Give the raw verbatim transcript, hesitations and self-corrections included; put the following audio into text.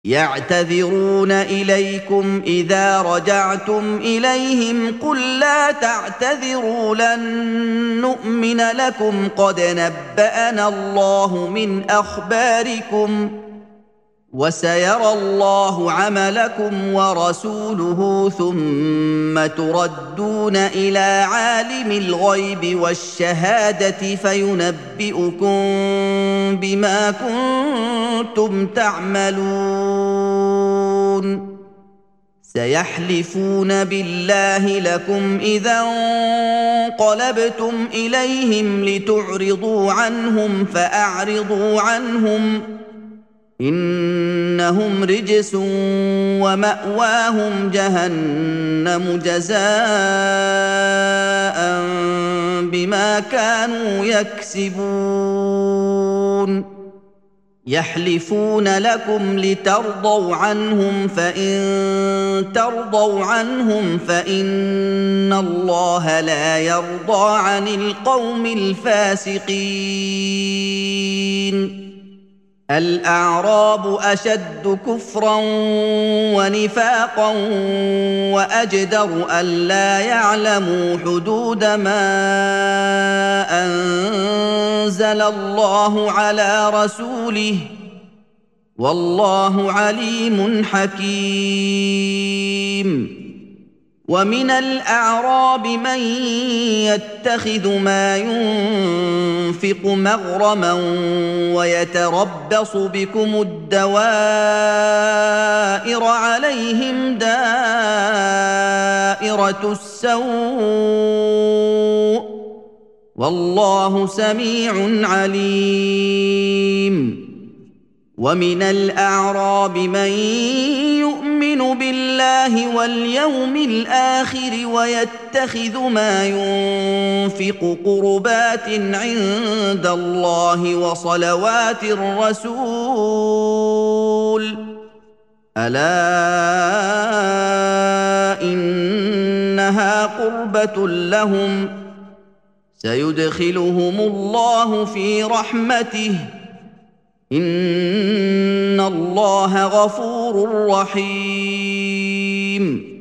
يعتذرون إليكم إذا رجعتم إليهم قل لا تعتذروا لن نؤمن لكم قد نبأنا الله من أخباركم وسيرى الله عملكم ورسوله ثم تردون إلى عالم الغيب والشهادة فينبئكم بما كنتم تعملون سيحلفون بالله لكم إذا انقلبتم إليهم لتعرضوا عنهم فأعرضوا عنهم إنهم رجس ومأواهم جهنم جزاء بما كانوا يكسبون يحلفون لكم لترضوا عنهم فإن ترضوا عنهم فإن الله لا يرضى عن القوم الفاسقين الأعراب أشد كفرا ونفاقا وأجدر ألا يعلموا حدود ما أنزل الله على رسوله والله عليم حكيم ومن الأعراب من يتخذ ما ينفق مغرما ويتربص بكم الدوائر عليهم دائرة السوء والله سميع عليم ومن الأعراب من يؤمن بالله واليوم الآخر ويتخذ ما ينفق قربات عند الله وصلوات الرسول ألا إنها قربة لهم سيدخلهم الله في رحمته إن الله غفور رحيم